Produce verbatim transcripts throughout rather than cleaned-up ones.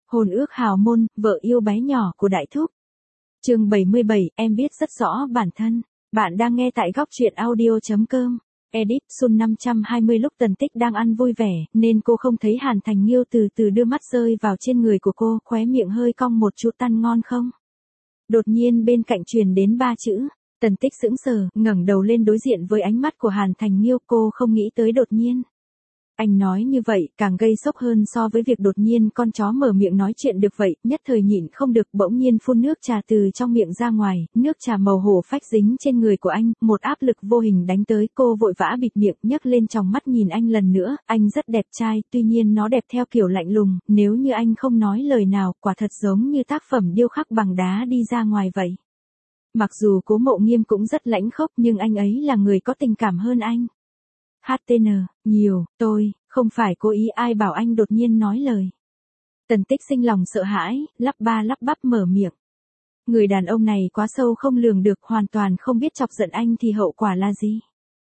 Hôn ước hào môn, vợ yêu bé nhỏ của Đại Thúc. Chương bảy mươi bảy, em biết rất rõ bản thân. Bạn đang nghe tại góc truyện audio chấm com. Edit, Sun năm trăm hai mươi. Lúc Tần Tích đang ăn vui vẻ, nên cô không thấy Hàn Thành Nghiêu từ từ đưa mắt rơi vào trên người của cô, khóe miệng hơi cong một chút. Ăn ngon không? Đột nhiên bên cạnh truyền đến ba chữ. Tần Tích sững sờ, ngẩng đầu lên đối diện với ánh mắt của Hàn Thành Nghiêu. Cô không nghĩ tới đột nhiên anh nói như vậy, càng gây sốc hơn so với việc đột nhiên con chó mở miệng nói chuyện được vậy, nhất thời nhịn không được bỗng nhiên phun nước trà từ trong miệng ra ngoài, nước trà màu hổ phách dính trên người của anh, một áp lực vô hình đánh tới. Cô vội vã bịt miệng, nhấc lên tròng mắt nhìn anh lần nữa. Anh rất đẹp trai, tuy nhiên nó đẹp theo kiểu lạnh lùng, nếu như anh không nói lời nào, quả thật giống như tác phẩm điêu khắc bằng đá đi ra ngoài vậy. Mặc dù Cố Mộ Nghiêm cũng rất lãnh khốc, nhưng anh ấy là người có tình cảm hơn anh. hát tê en, nhiều, tôi, không phải cố ý. Ai bảo anh đột nhiên nói lời. Tần Tích sinh lòng sợ hãi, lắp ba lắp bắp mở miệng. Người đàn ông này quá sâu không lường được, hoàn toàn không biết chọc giận anh thì hậu quả là gì.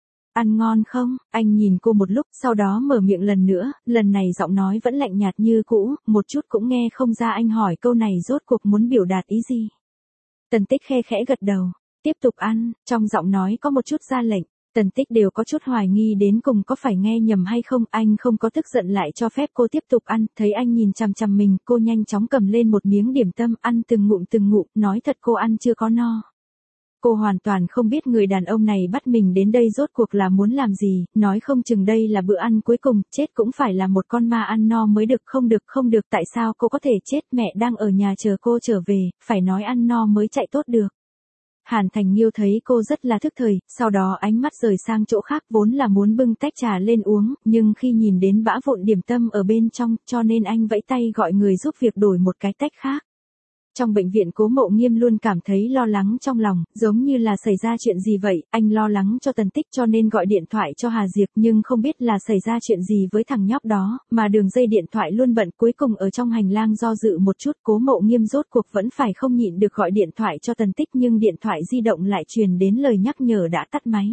Ăn ngon không? Anh nhìn cô một lúc, sau đó mở miệng lần nữa, lần này giọng nói vẫn lạnh nhạt như cũ, một chút cũng nghe không ra anh hỏi câu này rốt cuộc muốn biểu đạt ý gì. Tần Tích khe khẽ gật đầu, tiếp tục ăn, trong giọng nói có một chút ra lệnh. Tần Tích đều có chút hoài nghi đến cùng có phải nghe nhầm hay không. Anh không có tức giận lại cho phép cô tiếp tục ăn, thấy anh nhìn chằm chằm mình, cô nhanh chóng cầm lên một miếng điểm tâm, ăn từng ngụm từng ngụm, nói thật cô ăn chưa có no. Cô hoàn toàn không biết người đàn ông này bắt mình đến đây rốt cuộc là muốn làm gì, nói không chừng đây là bữa ăn cuối cùng, chết cũng phải là một con ma ăn no mới được. Không được không được, tại sao cô có thể chết, mẹ đang ở nhà chờ cô trở về, phải nói ăn no mới chạy tốt được. Hàn Thành Nghiêu thấy cô rất là thức thời, sau đó ánh mắt rời sang chỗ khác, vốn là muốn bưng tách trà lên uống, nhưng khi nhìn đến bã vụn điểm tâm ở bên trong, cho nên anh vẫy tay gọi người giúp việc đổi một cái tách khác. Trong bệnh viện Cố Mộ Nghiêm luôn cảm thấy lo lắng trong lòng, giống như là xảy ra chuyện gì vậy. Anh lo lắng cho Tần Tích cho nên gọi điện thoại cho Hà Diệp, nhưng không biết là xảy ra chuyện gì với thằng nhóc đó, mà đường dây điện thoại luôn bận. Cuối cùng ở trong hành lang do dự một chút, Cố Mộ Nghiêm rốt cuộc vẫn phải không nhịn được gọi điện thoại cho Tần Tích, nhưng điện thoại di động lại truyền đến lời nhắc nhở đã tắt máy.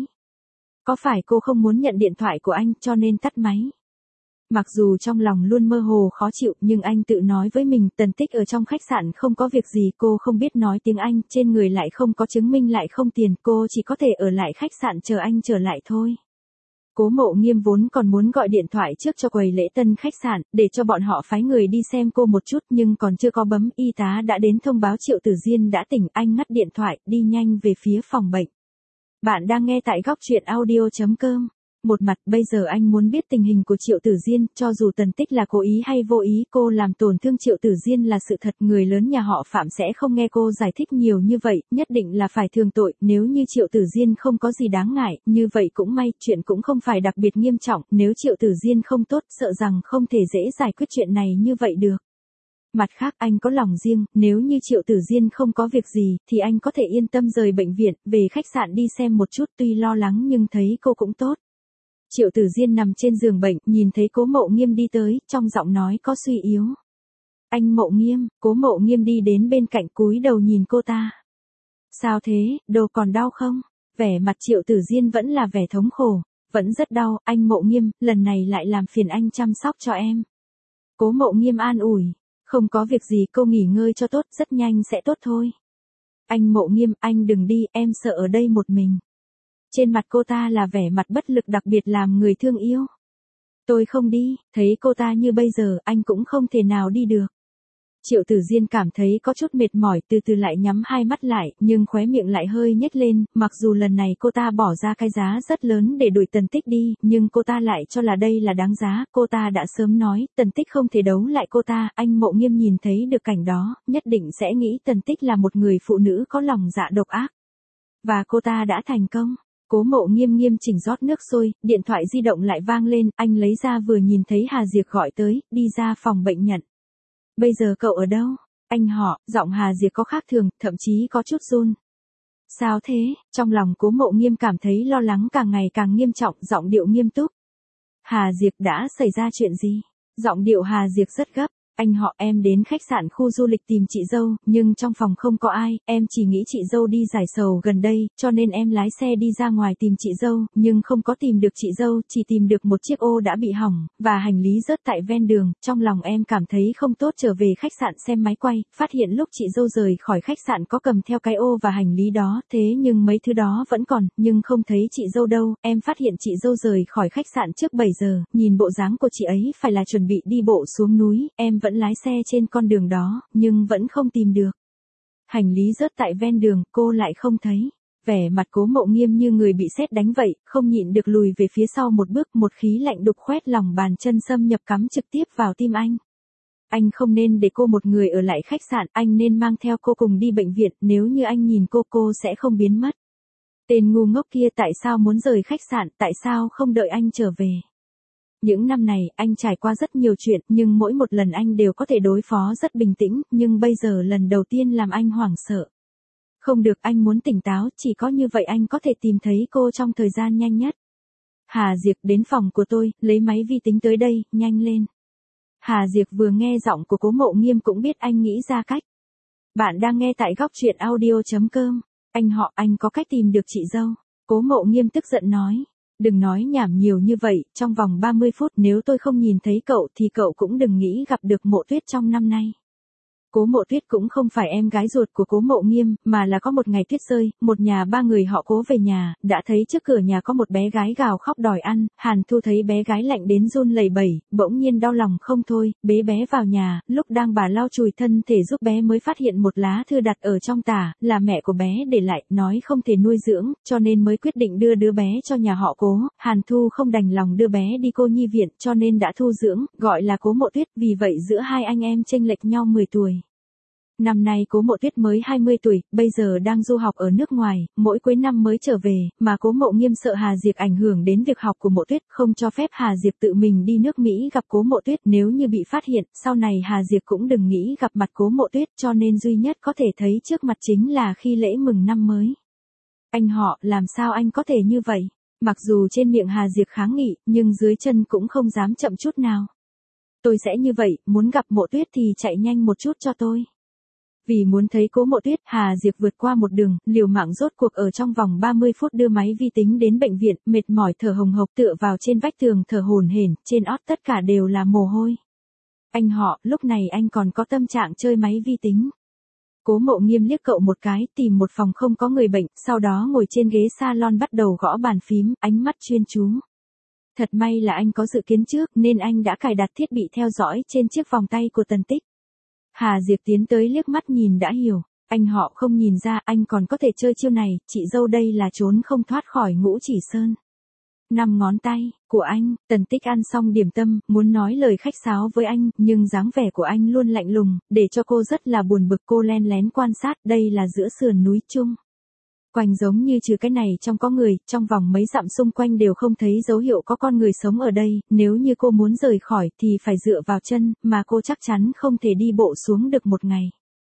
Có phải cô không muốn nhận điện thoại của anh cho nên tắt máy? Mặc dù trong lòng luôn mơ hồ khó chịu, nhưng anh tự nói với mình, Tần Tích ở trong khách sạn không có việc gì, cô không biết nói tiếng Anh, trên người lại không có chứng minh lại không tiền, cô chỉ có thể ở lại khách sạn chờ anh trở lại thôi. Cố Mộ Nghiêm vốn còn muốn gọi điện thoại trước cho quầy lễ tân khách sạn, để cho bọn họ phái người đi xem cô một chút, nhưng còn chưa có bấm, y tá đã đến thông báo Triệu Tử Diên đã tỉnh. Anh ngắt điện thoại, đi nhanh về phía phòng bệnh. Bạn đang nghe tại góc truyện audio chấm com. Một mặt, bây giờ anh muốn biết tình hình của Triệu Tử Diên, cho dù Tần Tích là cố ý hay vô ý, cô làm tổn thương Triệu Tử Diên là sự thật, người lớn nhà họ Phạm sẽ không nghe cô giải thích nhiều như vậy, nhất định là phải thương tội. Nếu như Triệu Tử Diên không có gì đáng ngại, như vậy cũng may, chuyện cũng không phải đặc biệt nghiêm trọng, nếu Triệu Tử Diên không tốt, sợ rằng không thể dễ giải quyết chuyện này như vậy được. Mặt khác, anh có lòng riêng, nếu như Triệu Tử Diên không có việc gì, thì anh có thể yên tâm rời bệnh viện, về khách sạn đi xem một chút, tuy lo lắng nhưng thấy cô cũng tốt. Triệu Tử Diên nằm trên giường bệnh, nhìn thấy Cố Mộ Nghiêm đi tới, trong giọng nói có suy yếu. Anh Mộ Nghiêm. Cố Mộ Nghiêm đi đến bên cạnh, cúi đầu nhìn cô ta. Sao thế, đầu còn đau không? Vẻ mặt Triệu Tử Diên vẫn là vẻ thống khổ. Vẫn rất đau, anh Mộ Nghiêm, lần này lại làm phiền anh chăm sóc cho em. Cố Mộ Nghiêm an ủi. Không có việc gì, cô nghỉ ngơi cho tốt, rất nhanh sẽ tốt thôi. Anh Mộ Nghiêm, anh đừng đi, em sợ ở đây một mình. Trên mặt cô ta là vẻ mặt bất lực, đặc biệt làm người thương yêu. Tôi không đi, thấy cô ta như bây giờ, anh cũng không thể nào đi được. Triệu Tử Diên cảm thấy có chút mệt mỏi, từ từ lại nhắm hai mắt lại, nhưng khóe miệng lại hơi nhếch lên, mặc dù lần này cô ta bỏ ra cái giá rất lớn để đuổi Tần Tích đi, nhưng cô ta lại cho là đây là đáng giá, cô ta đã sớm nói, Tần Tích không thể đấu lại cô ta. Anh Mộ Nghiêm nhìn thấy được cảnh đó, nhất định sẽ nghĩ Tần Tích là một người phụ nữ có lòng dạ độc ác. Và cô ta đã thành công. Cố Mộ Nghiêm nghiêm chỉnh rót nước sôi, điện thoại di động lại vang lên, anh lấy ra vừa nhìn thấy Hà Diệp gọi tới, đi ra phòng bệnh nhận. Bây giờ cậu ở đâu? Anh họ, giọng Hà Diệp có khác thường, thậm chí có chút run. Sao thế? Trong lòng Cố Mộ Nghiêm cảm thấy lo lắng càng ngày càng nghiêm trọng, giọng điệu nghiêm túc. Hà Diệp đã xảy ra chuyện gì? Giọng điệu Hà Diệp rất gấp. Anh họ, em đến khách sạn khu du lịch tìm chị dâu, nhưng trong phòng không có ai, em chỉ nghĩ chị dâu đi giải sầu gần đây, cho nên em lái xe đi ra ngoài tìm chị dâu, nhưng không có tìm được chị dâu, chỉ tìm được một chiếc ô đã bị hỏng, và hành lý rớt tại ven đường, trong lòng em cảm thấy không tốt, trở về khách sạn xem máy quay, phát hiện lúc chị dâu rời khỏi khách sạn có cầm theo cái ô và hành lý đó, thế nhưng mấy thứ đó vẫn còn, nhưng không thấy chị dâu đâu, em phát hiện chị dâu rời khỏi khách sạn trước bảy giờ, nhìn bộ dáng của chị ấy phải là chuẩn bị đi bộ xuống núi, em vẫn lái xe trên con đường đó, nhưng vẫn không tìm được. Hành lý rớt tại ven đường, cô lại không thấy. Vẻ mặt Cố Mộ Nghiêm như người bị sét đánh vậy, không nhịn được lùi về phía sau một bước, một khí lạnh đục khoét lòng bàn chân xâm nhập cắm trực tiếp vào tim anh. Anh không nên để cô một người ở lại khách sạn, anh nên mang theo cô cùng đi bệnh viện, nếu như anh nhìn cô cô sẽ không biến mất. Tên ngu ngốc kia tại sao muốn rời khách sạn, tại sao không đợi anh trở về? Những năm này, anh trải qua rất nhiều chuyện, nhưng mỗi một lần anh đều có thể đối phó rất bình tĩnh, nhưng bây giờ lần đầu tiên làm anh hoảng sợ. Không được, anh muốn tỉnh táo, chỉ có như vậy anh có thể tìm thấy cô trong thời gian nhanh nhất. Hà Diệp, đến phòng của tôi, lấy máy vi tính tới đây, nhanh lên. Hà Diệp vừa nghe giọng của Cố Mộ Nghiêm cũng biết anh nghĩ ra cách. Bạn đang nghe tại góc truyện audio chấm com. Anh họ, anh có cách tìm được chị dâu. Cố Mộ Nghiêm tức giận nói. Đừng nói nhảm nhiều như vậy, trong vòng ba mươi phút nếu tôi không nhìn thấy cậu thì cậu cũng đừng nghĩ gặp được Mộ Tuyết trong năm nay. Cố Mộ Tuyết cũng không phải em gái ruột của Cố Mộ Nghiêm, mà là có một ngày tuyết rơi, một nhà ba người họ Cố về nhà, đã thấy trước cửa nhà có một bé gái gào khóc đòi ăn, Hàn Thu thấy bé gái lạnh đến run lẩy bẩy, bỗng nhiên đau lòng không thôi, bế bé vào nhà, lúc đang bà lau chùi thân thể giúp bé mới phát hiện một lá thư đặt ở trong tả, là mẹ của bé để lại, nói không thể nuôi dưỡng, cho nên mới quyết định đưa đứa bé cho nhà họ Cố, Hàn Thu không đành lòng đưa bé đi cô nhi viện, cho nên đã thu dưỡng, gọi là Cố Mộ Tuyết, vì vậy giữa hai anh em chênh lệch nhau mười tuổi. Năm nay Cố Mộ Tuyết mới hai mươi tuổi, bây giờ đang du học ở nước ngoài, mỗi cuối năm mới trở về, mà Cố Mộ Nghiêm sợ Hà Diệp ảnh hưởng đến việc học của Mộ Tuyết, không cho phép Hà Diệp tự mình đi nước Mỹ gặp Cố Mộ Tuyết, nếu như bị phát hiện, sau này Hà Diệp cũng đừng nghĩ gặp mặt Cố Mộ Tuyết, cho nên duy nhất có thể thấy trước mặt chính là khi lễ mừng năm mới. Anh họ, làm sao anh có thể như vậy? Mặc dù trên miệng Hà Diệp kháng nghị, nhưng dưới chân cũng không dám chậm chút nào. Tôi sẽ như vậy, muốn gặp Mộ Tuyết thì chạy nhanh một chút cho tôi. Vì muốn thấy Cố Mộ Tuyết, Hà Diệp vượt qua một đường, liều mạng rốt cuộc ở trong vòng ba mươi phút đưa máy vi tính đến bệnh viện, mệt mỏi thở hồng hộc tựa vào trên vách tường thở hổn hển, trên ót tất cả đều là mồ hôi. Anh họ, lúc này anh còn có tâm trạng chơi máy vi tính. Cố Mộ Nghiêm liếc cậu một cái, tìm một phòng không có người bệnh, sau đó ngồi trên ghế salon bắt đầu gõ bàn phím, ánh mắt chuyên chú. Thật may là anh có dự kiến trước, nên anh đã cài đặt thiết bị theo dõi trên chiếc vòng tay của Tần Tích. Hà Diệp tiến tới liếc mắt nhìn đã hiểu, anh họ không nhìn ra anh còn có thể chơi chiêu này, chị dâu đây là trốn không thoát khỏi Ngũ Chỉ Sơn. Năm ngón tay của anh, Tần Tích ăn xong điểm tâm, muốn nói lời khách sáo với anh, nhưng dáng vẻ của anh luôn lạnh lùng, để cho cô rất là buồn bực. Cô len lén quan sát, đây là giữa sườn núi Trung. Quanh giống như trừ cái này trong có người, trong vòng mấy dặm xung quanh đều không thấy dấu hiệu có con người sống ở đây, nếu như cô muốn rời khỏi thì phải dựa vào chân, mà cô chắc chắn không thể đi bộ xuống được một ngày.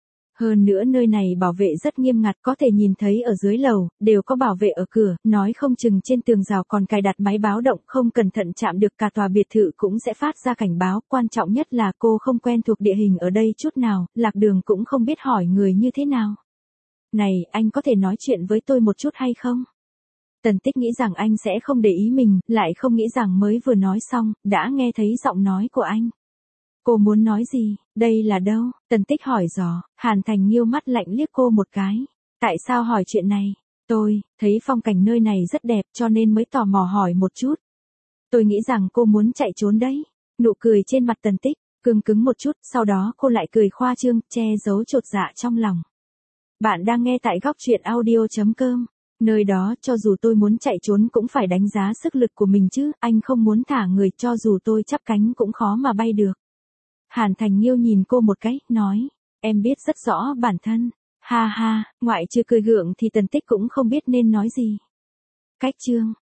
Hơn nữa nơi này bảo vệ rất nghiêm ngặt, có thể nhìn thấy ở dưới lầu, đều có bảo vệ ở cửa, nói không chừng trên tường rào còn cài đặt máy báo động, không cẩn thận chạm được cả tòa biệt thự cũng sẽ phát ra cảnh báo, quan trọng nhất là cô không quen thuộc địa hình ở đây chút nào, lạc đường cũng không biết hỏi người như thế nào. Này, anh có thể nói chuyện với tôi một chút hay không? Tần Tích nghĩ rằng anh sẽ không để ý mình, lại không nghĩ rằng mới vừa nói xong, đã nghe thấy giọng nói của anh. Cô muốn nói gì, đây là đâu? Tần Tích hỏi dò, Hàn Thành nghiêu mắt lạnh liếc cô một cái. Tại sao hỏi chuyện này? Tôi, thấy phong cảnh nơi này rất đẹp cho nên mới tò mò hỏi một chút. Tôi nghĩ rằng cô muốn chạy trốn đấy. Nụ cười trên mặt Tần Tích, cứng cứng một chút, sau đó cô lại cười khoa trương, che giấu chột dạ trong lòng. Bạn đang nghe tại góc truyện audio chấm com. Nơi đó, cho dù tôi muốn chạy trốn cũng phải đánh giá sức lực của mình chứ, anh không muốn thả người, cho dù tôi chắp cánh cũng khó mà bay được. Hàn Thành Nghiêu nhìn cô một cái, nói, em biết rất rõ bản thân. Ha ha, ngoại trừ cười gượng thì Tần Tích cũng không biết nên nói gì. Cách chương